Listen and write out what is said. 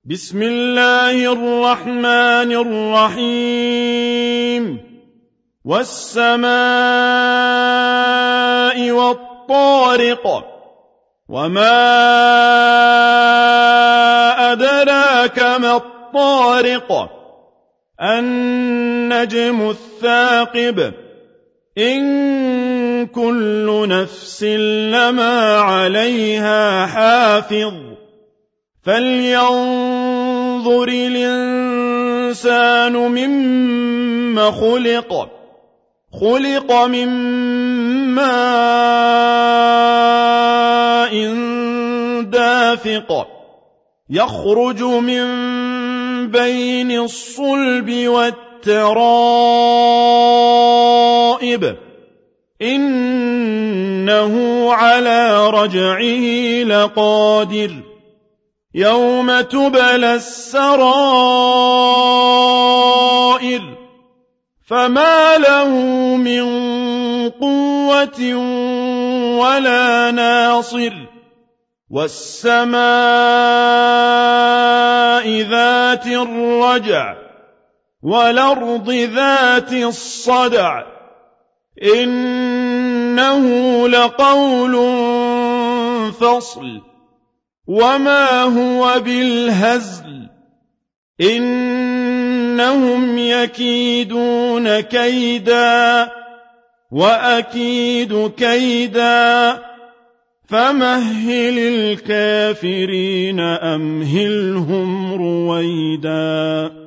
بسم الله الرحمن الرحيم والسماء والطارق وما أدراك ما الطارق النجم الثاقب إن كل نفس لما عليها حافظ فلينظر الإنسان مما خلق من ماء دافق يخرج من بين الصلب والترائب إنه على رجعه لقادر يوم تبلى السرائر فما له من قوة ولا ناصر والسماء ذات الرجع والأرض ذات الصدع إنه لقول فصل وما هو بالهزل إنهم يكيدون كيدا وأكيد كيدا فمهل الكافرين أمهلهم رويدا